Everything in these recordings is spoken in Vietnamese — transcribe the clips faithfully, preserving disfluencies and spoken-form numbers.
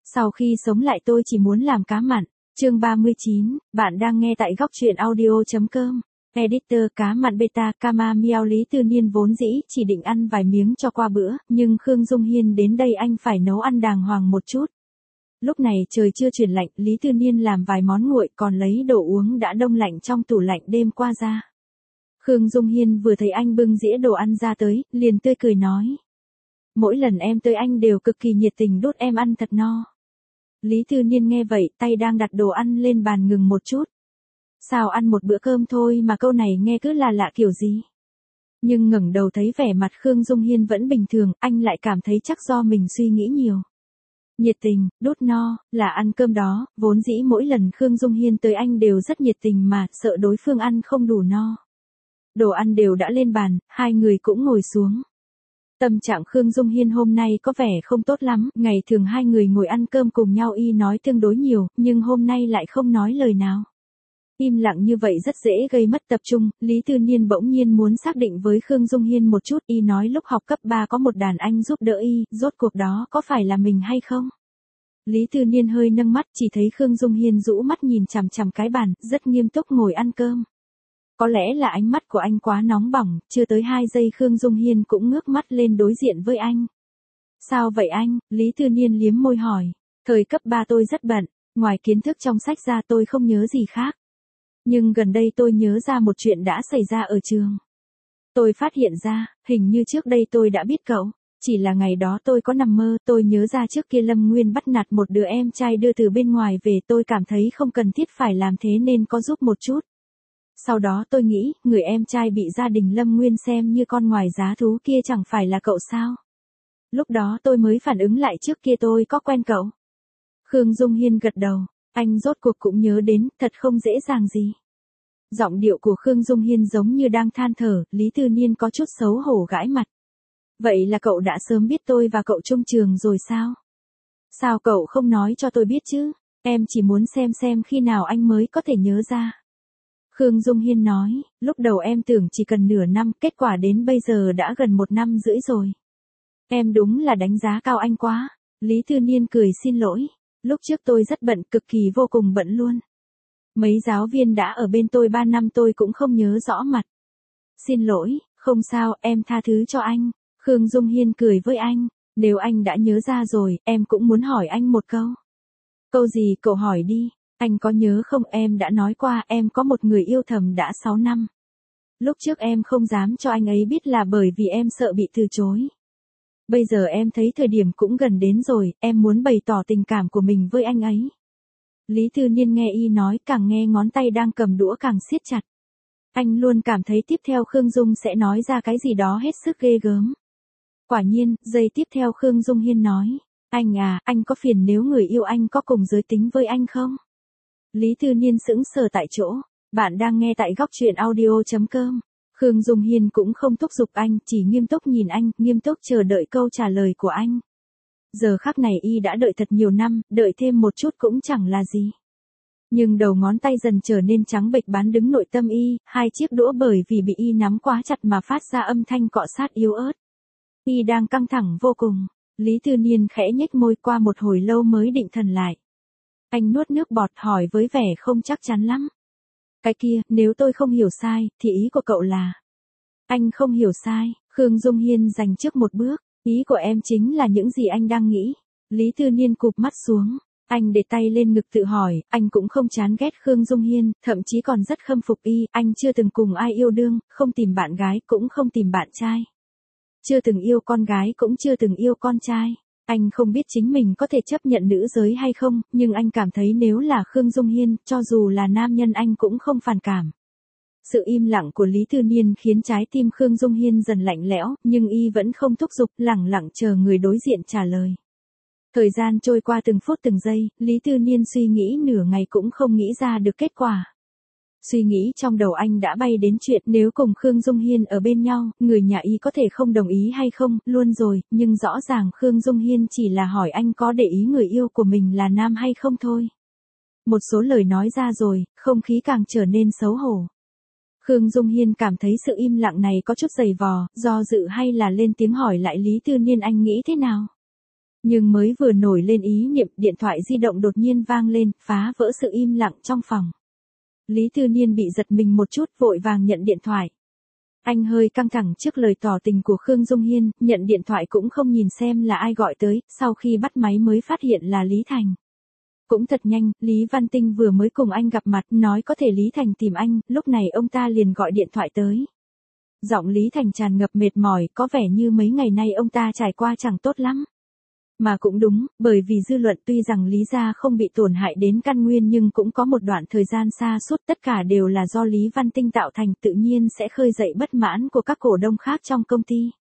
Sau khi sống lại tôi chỉ muốn làm cá mặn. Chương ba mươi chín, bạn đang nghe tại góc truyện audio chấm com. Editor cá mặn beta Kama Miao. Lý Tư Niên vốn dĩ chỉ định ăn vài miếng cho qua bữa, nhưng Khương Dung Hiên đến đây anh phải nấu ăn đàng hoàng một chút. Lúc này trời chưa chuyển lạnh, Lý Tư Niên làm vài món nguội còn lấy đồ uống đã đông lạnh trong tủ lạnh đêm qua ra. Khương Dung Hiên vừa thấy anh bưng dĩa đồ ăn ra tới, liền tươi cười nói. Mỗi lần em tới anh đều cực kỳ nhiệt tình đút em ăn thật no. Lý Tư Niên nghe vậy, tay đang đặt đồ ăn lên bàn ngừng một chút. Sao ăn một bữa cơm thôi mà câu này nghe cứ là lạ kiểu gì? Nhưng ngẩng đầu thấy vẻ mặt Khương Dung Hiên vẫn bình thường, anh lại cảm thấy chắc do mình suy nghĩ nhiều. Nhiệt tình, đút no, là ăn cơm đó, vốn dĩ mỗi lần Khương Dung Hiên tới anh đều rất nhiệt tình mà, sợ đối phương ăn không đủ no. Đồ ăn đều đã lên bàn, hai người cũng ngồi xuống. Tâm trạng Khương Dung Hiên hôm nay có vẻ không tốt lắm, ngày thường hai người ngồi ăn cơm cùng nhau y nói tương đối nhiều, nhưng hôm nay lại không nói lời nào. Im lặng như vậy rất dễ gây mất tập trung, Lý Tư Niên bỗng nhiên muốn xác định với Khương Dung Hiên một chút, y nói lúc học cấp ba có một đàn anh giúp đỡ y, rốt cuộc đó có phải là mình hay không? Lý Tư Niên hơi nâng mắt chỉ thấy Khương Dung Hiên rũ mắt nhìn chằm chằm cái bàn, rất nghiêm túc ngồi ăn cơm. Có lẽ là ánh mắt của anh quá nóng bỏng, chưa tới hai giây Khương Dung Hiên cũng ngước mắt lên đối diện với anh. Sao vậy anh? Lý Tư Niên liếm môi hỏi. Thời cấp ba tôi rất bận, ngoài kiến thức trong sách ra tôi không nhớ gì khác. Nhưng gần đây tôi nhớ ra một chuyện đã xảy ra ở trường. Tôi phát hiện ra, hình như trước đây tôi đã biết cậu. Chỉ là ngày đó tôi có nằm mơ, tôi nhớ ra trước kia Lâm Nguyên bắt nạt một đứa em trai đưa từ bên ngoài về, tôi cảm thấy không cần thiết phải làm thế nên có giúp một chút. Sau đó tôi nghĩ, người em trai bị gia đình Lâm Nguyên xem như con ngoài giá thú kia chẳng phải là cậu sao? Lúc đó tôi mới phản ứng lại trước kia tôi có quen cậu. Khương Dung Hiên gật đầu, anh rốt cuộc cũng nhớ đến, thật không dễ dàng gì. Giọng điệu của Khương Dung Hiên giống như đang than thở, Lý Tư Niên có chút xấu hổ gãi mặt. Vậy là cậu đã sớm biết tôi và cậu chung trường rồi sao? Sao cậu không nói cho tôi biết chứ? Em chỉ muốn xem xem khi nào anh mới có thể nhớ ra. Khương Dung Hiên nói, lúc đầu em tưởng chỉ cần nửa năm, kết quả đến bây giờ đã gần một năm rưỡi rồi. Em đúng là đánh giá cao anh quá. Lý Tư Niên cười xin lỗi. Lúc trước tôi rất bận, cực kỳ vô cùng bận luôn. Mấy giáo viên đã ở bên tôi ba năm tôi cũng không nhớ rõ mặt. Xin lỗi, không sao, em tha thứ cho anh. Khương Dung Hiên cười với anh. Nếu anh đã nhớ ra rồi, em cũng muốn hỏi anh một câu. Câu gì cậu hỏi đi. Anh có nhớ không, em đã nói qua em có một người yêu thầm đã sáu năm. Lúc trước em không dám cho anh ấy biết là bởi vì em sợ bị từ chối. Bây giờ em thấy thời điểm cũng gần đến rồi, em muốn bày tỏ tình cảm của mình với anh ấy. Lý Tư Niên nghe y nói càng nghe ngón tay đang cầm đũa càng siết chặt. Anh luôn cảm thấy tiếp theo Khương Dung sẽ nói ra cái gì đó hết sức ghê gớm. Quả nhiên, giây tiếp theo Khương Dung Hiên nói. Anh à, anh có phiền nếu người yêu anh có cùng giới tính với anh không? Lý Tư Niên sững sờ tại chỗ. Bạn đang nghe tại góc truyện audio chấm com. Khương Dung Hiên cũng không thúc giục anh, chỉ nghiêm túc nhìn anh, nghiêm túc chờ đợi câu trả lời của anh. Giờ khắc này y đã đợi thật nhiều năm, đợi thêm một chút cũng chẳng là gì. Nhưng đầu ngón tay dần trở nên trắng bệch bán đứng nội tâm y, hai chiếc đũa bởi vì bị y nắm quá chặt mà phát ra âm thanh cọ sát yếu ớt. Y đang căng thẳng vô cùng. Lý Tư Niên khẽ nhếch môi, qua một hồi lâu mới định thần lại. Anh nuốt nước bọt hỏi với vẻ không chắc chắn lắm. Cái kia, nếu tôi không hiểu sai, thì ý của cậu là... Anh không hiểu sai, Khương Dung Hiên giành trước một bước. Ý của em chính là những gì anh đang nghĩ. Lý Tư Niên cụp mắt xuống. Anh để tay lên ngực tự hỏi, anh cũng không chán ghét Khương Dung Hiên, thậm chí còn rất khâm phục y. Anh chưa từng cùng ai yêu đương, không tìm bạn gái, cũng không tìm bạn trai. Chưa từng yêu con gái, cũng chưa từng yêu con trai. Anh không biết chính mình có thể chấp nhận nữ giới hay không, nhưng anh cảm thấy nếu là Khương Dung Hiên, cho dù là nam nhân anh cũng không phản cảm. Sự im lặng của Lý Tư Niên khiến trái tim Khương Dung Hiên dần lạnh lẽo, nhưng y vẫn không thúc giục, lẳng lặng chờ người đối diện trả lời. Thời gian trôi qua từng phút từng giây, Lý Tư Niên suy nghĩ nửa ngày cũng không nghĩ ra được kết quả. Suy nghĩ trong đầu anh đã bay đến chuyện nếu cùng Khương Dung Hiên ở bên nhau, người nhà y có thể không đồng ý hay không, luôn rồi, nhưng rõ ràng Khương Dung Hiên chỉ là hỏi anh có để ý người yêu của mình là nam hay không thôi. Một số lời nói ra rồi, không khí càng trở nên xấu hổ. Khương Dung Hiên cảm thấy sự im lặng này có chút dày vò, do dự hay là lên tiếng hỏi lại Lý Tư Niên anh nghĩ thế nào. Nhưng mới vừa nổi lên ý niệm, điện thoại di động đột nhiên vang lên, phá vỡ sự im lặng trong phòng. Lý Tư Niên bị giật mình một chút, vội vàng nhận điện thoại. Anh hơi căng thẳng trước lời tỏ tình của Khương Dung Hiên, nhận điện thoại cũng không nhìn xem là ai gọi tới, sau khi bắt máy mới phát hiện là Lý Thành. Cũng thật nhanh, Lý Văn Tinh vừa mới cùng anh gặp mặt, nói có thể Lý Thành tìm anh, lúc này ông ta liền gọi điện thoại tới. Giọng Lý Thành tràn ngập mệt mỏi, có vẻ như mấy ngày nay ông ta trải qua chẳng tốt lắm. Mà cũng đúng, bởi vì dư luận tuy rằng Lý gia không bị tổn hại đến căn nguyên nhưng cũng có một đoạn thời gian xa suốt, tất cả đều là do Lý Văn Tinh tạo thành, tự nhiên sẽ khơi dậy bất mãn của các cổ đông khác trong công ty.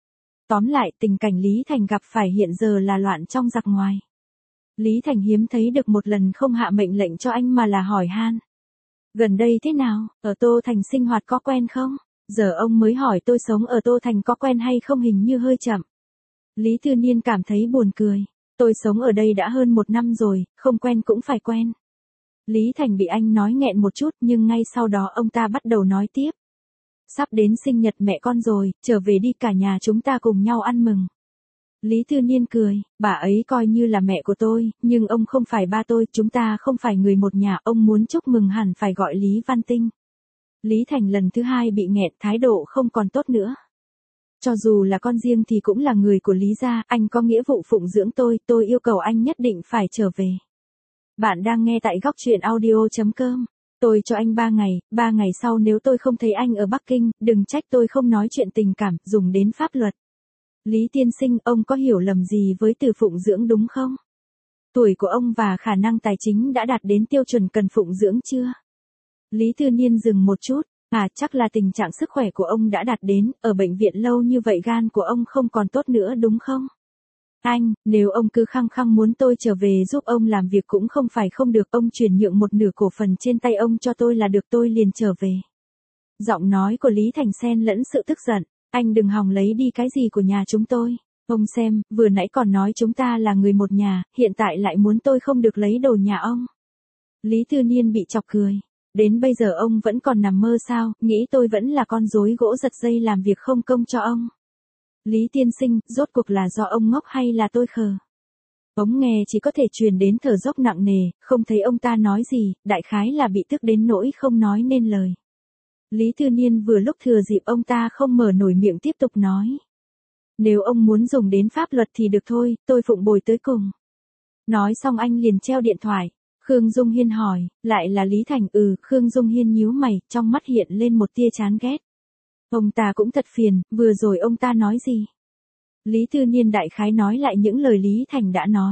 Tóm lại, tình cảnh Lý Thành gặp phải hiện giờ là loạn trong giặc ngoài. Lý Thành hiếm thấy được một lần không hạ mệnh lệnh cho anh mà là hỏi han. Gần đây thế nào, ở Tô Thành sinh hoạt có quen không? Giờ ông mới hỏi tôi sống ở Tô Thành có quen hay không, hình như hơi chậm. Lý Tư Niên cảm thấy buồn cười. Tôi sống ở đây đã hơn một năm rồi, không quen cũng phải quen. Lý Thành bị anh nói nghẹn một chút nhưng ngay sau đó ông ta bắt đầu nói tiếp. Sắp đến sinh nhật mẹ con rồi, trở về đi, cả nhà chúng ta cùng nhau ăn mừng. Lý Tư Niên cười, bà ấy coi như là mẹ của tôi, nhưng ông không phải ba tôi, chúng ta không phải người một nhà, ông muốn chúc mừng hẳn phải gọi Lý Văn Tinh. Lý Thành lần thứ hai bị nghẹn, thái độ không còn tốt nữa. Cho dù là con riêng thì cũng là người của Lý gia, anh có nghĩa vụ phụng dưỡng tôi, tôi yêu cầu anh nhất định phải trở về. Bạn đang nghe tại góc truyện audio chấm com. Tôi cho anh ba ngày, ba ngày sau nếu tôi không thấy anh ở Bắc Kinh, đừng trách tôi không nói chuyện tình cảm, dùng đến pháp luật. Lý tiên sinh, ông có hiểu lầm gì với từ phụng dưỡng đúng không? Tuổi của ông và khả năng tài chính đã đạt đến tiêu chuẩn cần phụng dưỡng chưa? Lý Tư Niên dừng một chút. À, chắc là tình trạng sức khỏe của ông đã đạt đến, ở bệnh viện lâu như vậy gan của ông không còn tốt nữa đúng không? Anh, nếu ông cứ khăng khăng muốn tôi trở về giúp ông làm việc cũng không phải không được, ông chuyển nhượng một nửa cổ phần trên tay ông cho tôi là được, tôi liền trở về. Giọng nói của Lý Thành xen lẫn sự tức giận, anh đừng hòng lấy đi cái gì của nhà chúng tôi. Ông xem, vừa nãy còn nói chúng ta là người một nhà, hiện tại lại muốn tôi không được lấy đồ nhà ông. Lý Tư Niên bị chọc cười. Đến bây giờ ông vẫn còn nằm mơ sao, nghĩ tôi vẫn là con rối gỗ giật dây làm việc không công cho ông. Lý tiên sinh, rốt cuộc là do ông ngốc hay là tôi khờ? Ống nghe chỉ có thể truyền đến thở dốc nặng nề, không thấy ông ta nói gì, đại khái là bị tức đến nỗi không nói nên lời. Lý Tư Niên vừa lúc thừa dịp ông ta không mở nổi miệng tiếp tục nói. Nếu ông muốn dùng đến pháp luật thì được thôi, tôi phụng bồi tới cùng. Nói xong anh liền treo điện thoại. Khương Dung Hiên hỏi, lại là Lý Thành? Ừ, Khương Dung Hiên nhíu mày, trong mắt hiện lên một tia chán ghét. Ông ta cũng thật phiền, vừa rồi ông ta nói gì? Lý Tư Niên đại khái nói lại những lời Lý Thành đã nói.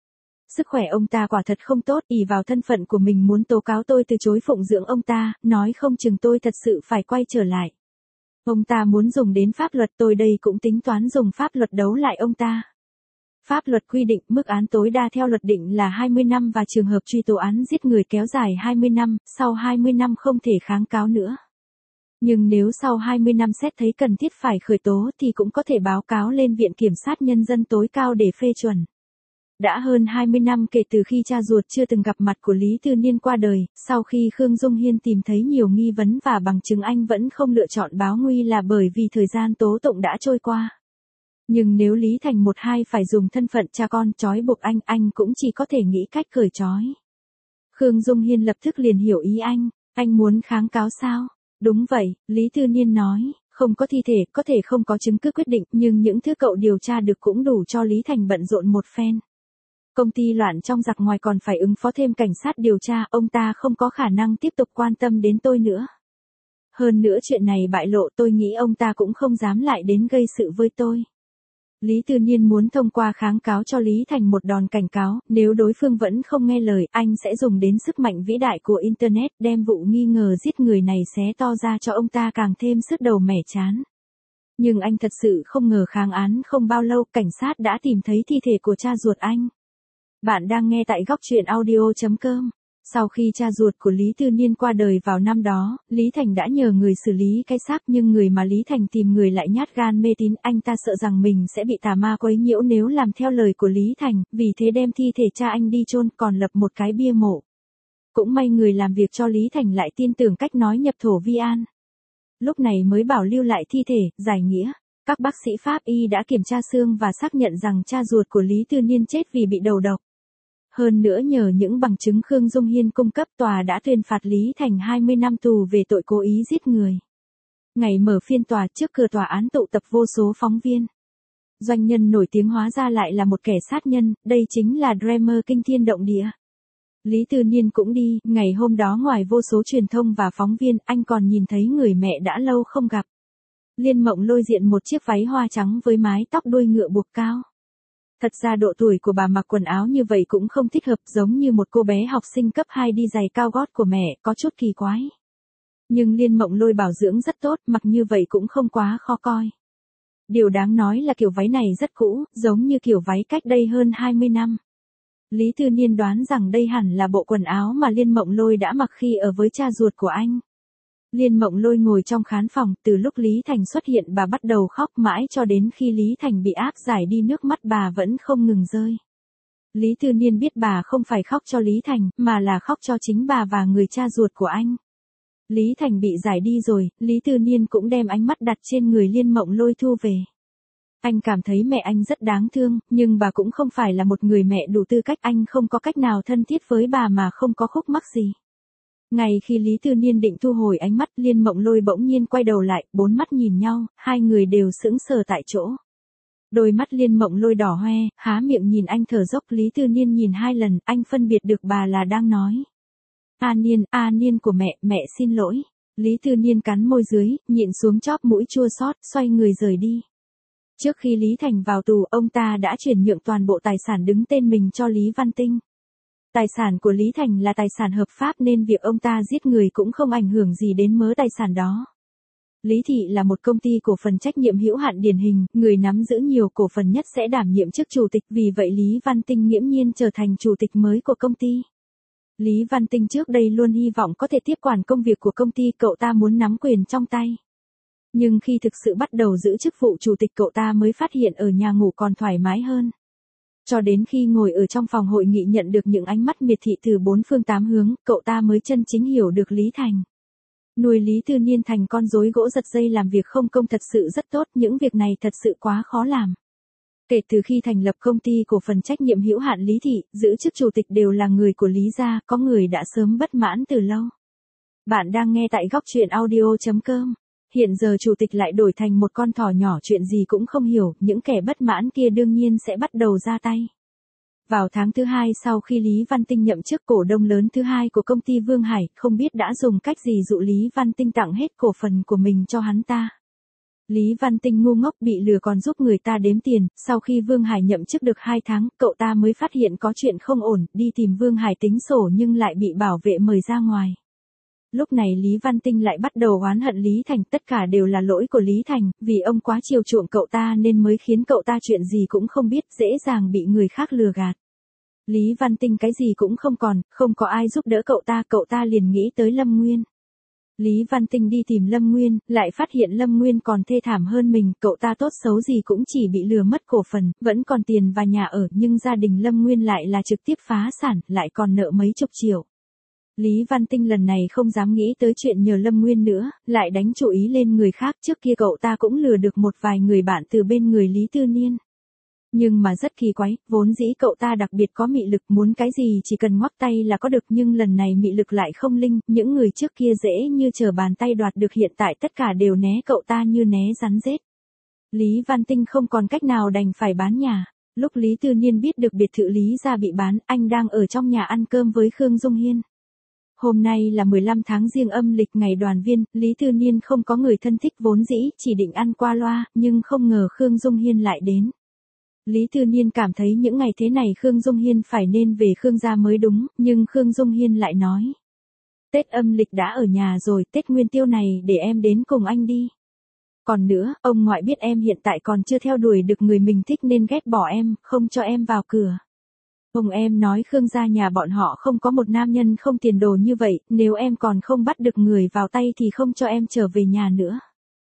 Sức khỏe ông ta quả thật không tốt, ỷ vào thân phận của mình muốn tố cáo tôi từ chối phụng dưỡng ông ta, nói không chừng tôi thật sự phải quay trở lại. Ông ta muốn dùng đến pháp luật, tôi đây cũng tính toán dùng pháp luật đấu lại ông ta. Pháp luật quy định mức án tối đa theo luật định là hai mươi năm và trường hợp truy tố án giết người kéo dài hai mươi năm, sau hai mươi năm không thể kháng cáo nữa. Nhưng nếu sau hai mươi năm xét thấy cần thiết phải khởi tố thì cũng có thể báo cáo lên Viện Kiểm sát Nhân dân tối cao để phê chuẩn. Đã hơn hai mươi năm kể từ khi cha ruột chưa từng gặp mặt của Lý Tư Niên qua đời, sau khi Khương Dung Hiên tìm thấy nhiều nghi vấn và bằng chứng anh vẫn không lựa chọn báo nguy là bởi vì thời gian tố tụng đã trôi qua. Nhưng nếu Lý Thành một hai phải dùng thân phận cha con trói buộc anh, anh cũng chỉ có thể nghĩ cách cởi trói. Khương Dung Hiên lập tức liền hiểu ý anh, anh muốn kháng cáo sao? Đúng vậy, Lý Tư Niên nói, không có thi thể, có thể không có chứng cứ quyết định, nhưng những thứ cậu điều tra được cũng đủ cho Lý Thành bận rộn một phen. Công ty loạn trong giặc ngoài còn phải ứng phó thêm cảnh sát điều tra, ông ta không có khả năng tiếp tục quan tâm đến tôi nữa. Hơn nữa chuyện này bại lộ, tôi nghĩ ông ta cũng không dám lại đến gây sự với tôi. Lý Tư Niên muốn thông qua kháng cáo cho Lý Thành một đòn cảnh cáo, nếu đối phương vẫn không nghe lời, anh sẽ dùng đến sức mạnh vĩ đại của Internet, đem vụ nghi ngờ giết người này xé to ra cho ông ta càng thêm sứt đầu mẻ chán. Nhưng anh thật sự không ngờ kháng án không bao lâu, cảnh sát đã tìm thấy thi thể của cha ruột anh. Bạn đang nghe tại góc truyện audio chấm com. Sau khi cha ruột của Lý Tư Niên qua đời vào năm đó, Lý Thành đã nhờ người xử lý cái xác, nhưng người mà Lý Thành tìm người lại nhát gan mê tín, anh ta sợ rằng mình sẽ bị tà ma quấy nhiễu nếu làm theo lời của Lý Thành, vì thế đem thi thể cha anh đi chôn, còn lập một cái bia mộ. Cũng may người làm việc cho Lý Thành lại tin tưởng cách nói nhập thổ vi an. Lúc này mới bảo lưu lại thi thể, giải nghĩa. Các bác sĩ pháp y đã kiểm tra xương và xác nhận rằng cha ruột của Lý Tư Niên chết vì bị đầu độc. Hơn nữa nhờ những bằng chứng Khương Dung Hiên cung cấp, tòa đã tuyên phạt Lý Thành hai mươi năm tù về tội cố ý giết người. Ngày mở phiên tòa, trước cửa tòa án tụ tập vô số phóng viên. Doanh nhân nổi tiếng hóa ra lại là một kẻ sát nhân, đây chính là Dreamer kinh thiên động địa. Lý Tư Niên cũng đi, ngày hôm đó ngoài vô số truyền thông và phóng viên, anh còn nhìn thấy người mẹ đã lâu không gặp. Liên Mộng Lôi diện một chiếc váy hoa trắng với mái tóc đuôi ngựa buộc cao. Thật ra độ tuổi của bà mặc quần áo như vậy cũng không thích hợp, giống như một cô bé học sinh cấp hai đi giày cao gót của mẹ, có chút kỳ quái. Nhưng Liên Mộng Lôi bảo dưỡng rất tốt, mặc như vậy cũng không quá khó coi. Điều đáng nói là kiểu váy này rất cũ, giống như kiểu váy cách đây hơn hai mươi năm. Lý Tư Niên đoán rằng đây hẳn là bộ quần áo mà Liên Mộng Lôi đã mặc khi ở với cha ruột của anh. Liên Mộng Lôi ngồi trong khán phòng, từ lúc Lý Thành xuất hiện bà bắt đầu khóc mãi cho đến khi Lý Thành bị áp giải đi, nước mắt bà vẫn không ngừng rơi. Lý Tư Niên biết bà không phải khóc cho Lý Thành, mà là khóc cho chính bà và người cha ruột của anh. Lý Thành bị giải đi rồi, Lý Tư Niên cũng đem ánh mắt đặt trên người Liên Mộng Lôi thu về. Anh cảm thấy mẹ anh rất đáng thương, nhưng bà cũng không phải là một người mẹ đủ tư cách, anh không có cách nào thân thiết với bà mà không có khúc mắc gì. Ngày khi Lý Tư Niên định thu hồi ánh mắt, Liên Mộng Lôi bỗng nhiên quay đầu lại, bốn mắt nhìn nhau, hai người đều sững sờ tại chỗ. Đôi mắt Liên Mộng Lôi đỏ hoe, há miệng nhìn anh thở dốc. Lý Tư Niên nhìn hai lần, anh phân biệt được bà là đang nói A Niên, A Niên của mẹ, mẹ xin lỗi. Lý Tư Niên cắn môi dưới, nhịn xuống chóp mũi chua xót, xoay người rời đi. Trước khi Lý Thành vào tù, ông ta đã chuyển nhượng toàn bộ tài sản đứng tên mình cho Lý Văn Tinh. Tài sản của Lý Thành là tài sản hợp pháp nên việc ông ta giết người cũng không ảnh hưởng gì đến mớ tài sản đó. Lý Thị là một công ty cổ phần trách nhiệm hữu hạn điển hình, người nắm giữ nhiều cổ phần nhất sẽ đảm nhiệm chức chủ tịch, vì vậy Lý Văn Tinh nghiễm nhiên trở thành chủ tịch mới của công ty. Lý Văn Tinh trước đây luôn hy vọng có thể tiếp quản công việc của công ty, cậu ta muốn nắm quyền trong tay. Nhưng khi thực sự bắt đầu giữ chức vụ chủ tịch, cậu ta mới phát hiện ở nhà ngủ còn thoải mái hơn. Cho đến khi ngồi ở trong phòng hội nghị nhận được những ánh mắt miệt thị từ bốn phương tám hướng, cậu ta mới chân chính hiểu được Lý Thành. Nuôi Lý Tư Niên thành con rối gỗ giật dây làm việc không công thật sự rất tốt, những việc này thật sự quá khó làm. Kể từ khi thành lập công ty cổ phần trách nhiệm hữu hạn Lý Thị, giữ chức chủ tịch đều là người của Lý gia, có người đã sớm bất mãn từ lâu. Bạn đang nghe tại góc truyện audio chấm com. Hiện giờ chủ tịch lại đổi thành một con thỏ nhỏ chuyện gì cũng không hiểu, những kẻ bất mãn kia đương nhiên sẽ bắt đầu ra tay. Vào tháng thứ hai sau khi Lý Văn Tinh nhậm chức cổ đông lớn thứ hai của công ty Vương Hải, không biết đã dùng cách gì dụ Lý Văn Tinh tặng hết cổ phần của mình cho hắn ta. Lý Văn Tinh ngu ngốc bị lừa còn giúp người ta đếm tiền, sau khi Vương Hải nhậm chức được hai tháng, cậu ta mới phát hiện có chuyện không ổn, đi tìm Vương Hải tính sổ nhưng lại bị bảo vệ mời ra ngoài. Lúc này Lý Văn Tinh lại bắt đầu oán hận Lý Thành, tất cả đều là lỗi của Lý Thành, vì ông quá chiều chuộng cậu ta nên mới khiến cậu ta chuyện gì cũng không biết, dễ dàng bị người khác lừa gạt. Lý Văn Tinh cái gì cũng không còn, không có ai giúp đỡ cậu ta, cậu ta liền nghĩ tới Lâm Nguyên. Lý Văn Tinh đi tìm Lâm Nguyên, lại phát hiện Lâm Nguyên còn thê thảm hơn mình, cậu ta tốt xấu gì cũng chỉ bị lừa mất cổ phần, vẫn còn tiền và nhà ở, nhưng gia đình Lâm Nguyên lại là trực tiếp phá sản, lại còn nợ mấy chục triệu. Lý Văn Tinh lần này không dám nghĩ tới chuyện nhờ Lâm Nguyên nữa, lại đánh chủ ý lên người khác, trước kia cậu ta cũng lừa được một vài người bạn từ bên người Lý Tư Niên. Nhưng mà rất kỳ quái, vốn dĩ cậu ta đặc biệt có mị lực, muốn cái gì chỉ cần ngoắc tay là có được, nhưng lần này mị lực lại không linh, những người trước kia dễ như trở bàn tay đoạt được hiện tại tất cả đều né cậu ta như né rắn rết. Lý Văn Tinh không còn cách nào đành phải bán nhà. Lúc Lý Tư Niên biết được biệt thự Lý gia bị bán, anh đang ở trong nhà ăn cơm với Khương Dung Hiên. Hôm nay là mười lăm tháng Giêng âm lịch, ngày đoàn viên, Lý Tư Niên không có người thân thích vốn dĩ, chỉ định ăn qua loa, nhưng không ngờ Khương Dung Hiên lại đến. Lý Tư Niên cảm thấy những ngày thế này Khương Dung Hiên phải nên về Khương gia mới đúng, nhưng Khương Dung Hiên lại nói. Tết âm lịch đã ở nhà rồi, Tết Nguyên Tiêu này để em đến cùng anh đi. Còn nữa, ông ngoại biết em hiện tại còn chưa theo đuổi được người mình thích nên ghét bỏ em, không cho em vào cửa. Ông em nói Khương gia nhà bọn họ không có một nam nhân không tiền đồ như vậy, nếu em còn không bắt được người vào tay thì không cho em trở về nhà nữa.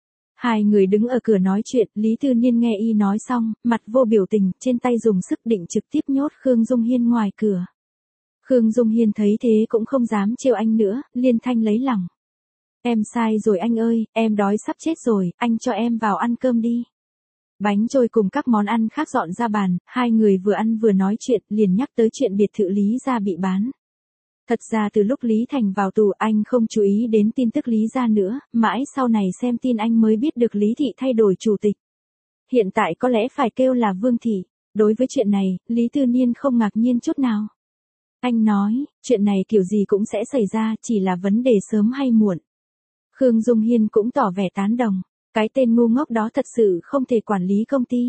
Hai người đứng ở cửa nói chuyện, Lý Tư Niên nghe y nói xong, mặt vô biểu tình, trên tay dùng sức định trực tiếp nhốt Khương Dung Hiên ngoài cửa. Khương Dung Hiên thấy thế cũng không dám trêu anh nữa, liên thanh lấy lòng. Em sai rồi anh ơi, em đói sắp chết rồi, anh cho em vào ăn cơm đi. Bánh trôi cùng các món ăn khác dọn ra bàn, hai người vừa ăn vừa nói chuyện, liền nhắc tới chuyện biệt thự Lý gia bị bán. Thật ra từ lúc Lý Thành vào tù anh không chú ý đến tin tức Lý gia nữa, mãi sau này xem tin anh mới biết được Lý Thị thay đổi chủ tịch. Hiện tại có lẽ phải kêu là Vương Thị. Đối với chuyện này, Lý Tư Niên không ngạc nhiên chút nào. Anh nói, chuyện này kiểu gì cũng sẽ xảy ra, chỉ là vấn đề sớm hay muộn. Khương Dung Hiên cũng tỏ vẻ tán đồng. Cái tên ngu ngốc đó thật sự không thể quản lý công ty.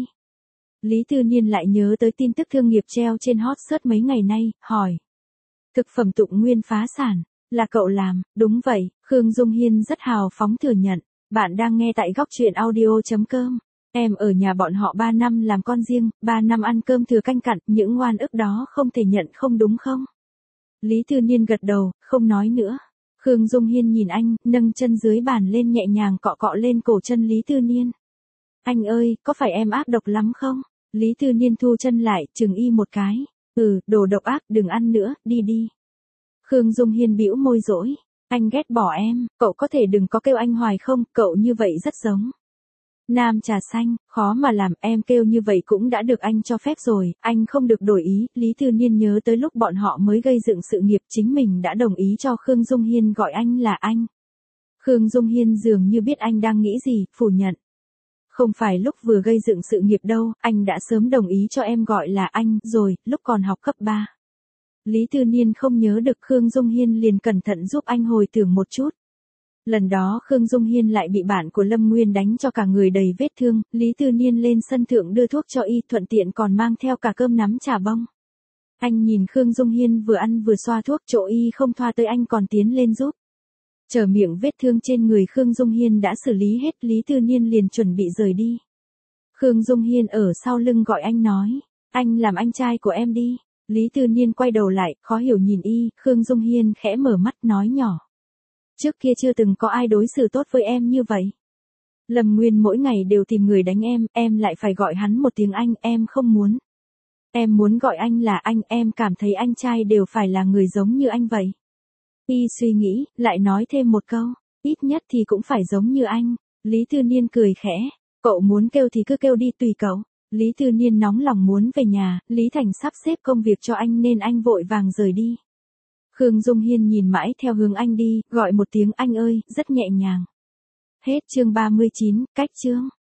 Lý Tư Niên lại nhớ tới tin tức thương nghiệp treo trên hot search mấy ngày nay, hỏi. Thực phẩm Tụng Nguyên phá sản, là cậu làm? Đúng vậy, Khương Dung Hiên rất hào phóng thừa nhận. Bạn đang nghe tại góc truyện audio chấm com. Em ở nhà bọn họ ba năm làm con riêng, ba năm ăn cơm thừa canh cặn, những oan ức đó không thể nhận không đúng không? Lý Tư Niên gật đầu, không nói nữa. Khương Dung Hiên nhìn anh, nâng chân dưới bàn lên nhẹ nhàng cọ cọ lên cổ chân Lý Tư Niên. Anh ơi, có phải em ác độc lắm không? Lý Tư Niên thu chân lại, chừng y một cái. Ừ, đồ độc ác, đừng ăn nữa, đi đi. Khương Dung Hiên bĩu môi dỗi. Anh ghét bỏ em, cậu có thể đừng có kêu anh hoài không, cậu như vậy rất giống. Nam trà xanh, khó mà làm, em kêu như vậy cũng đã được anh cho phép rồi, anh không được đổi ý. Lý Tư Niên nhớ tới lúc bọn họ mới gây dựng sự nghiệp, chính mình đã đồng ý cho Khương Dung Hiên gọi anh là anh. Khương Dung Hiên dường như biết anh đang nghĩ gì, phủ nhận. Không phải lúc vừa gây dựng sự nghiệp đâu, anh đã sớm đồng ý cho em gọi là anh rồi, lúc còn học cấp ba. Lý Tư Niên không nhớ được, Khương Dung Hiên liền cẩn thận giúp anh hồi tưởng một chút. Lần đó Khương Dung Hiên lại bị bạn của Lâm Nguyên đánh cho cả người đầy vết thương, Lý Tư Niên lên sân thượng đưa thuốc cho y, thuận tiện còn mang theo cả cơm nắm trà bông. Anh nhìn Khương Dung Hiên vừa ăn vừa xoa thuốc, chỗ y không thoa tới anh còn tiến lên giúp. Chờ miệng vết thương trên người Khương Dung Hiên đã xử lý hết, Lý Tư Niên liền chuẩn bị rời đi. Khương Dung Hiên ở sau lưng gọi anh nói, anh làm anh trai của em đi. Lý Tư Niên quay đầu lại, khó hiểu nhìn y, Khương Dung Hiên khẽ mở mắt nói nhỏ. Trước kia chưa từng có ai đối xử tốt với em như vậy. Lâm Nguyên mỗi ngày đều tìm người đánh em, em lại phải gọi hắn một tiếng anh, em không muốn. Em muốn gọi anh là anh, em cảm thấy anh trai đều phải là người giống như anh vậy. Y suy nghĩ, lại nói thêm một câu, ít nhất thì cũng phải giống như anh. Lý Tư Niên cười khẽ, cậu muốn kêu thì cứ kêu đi tùy cậu. Lý Tư Niên nóng lòng muốn về nhà, Lý Thành sắp xếp công việc cho anh nên anh vội vàng rời đi. Khương Dung Hiên nhìn mãi theo hướng anh đi, gọi một tiếng anh ơi, rất nhẹ nhàng. Hết chương ba mươi chín, cách chương.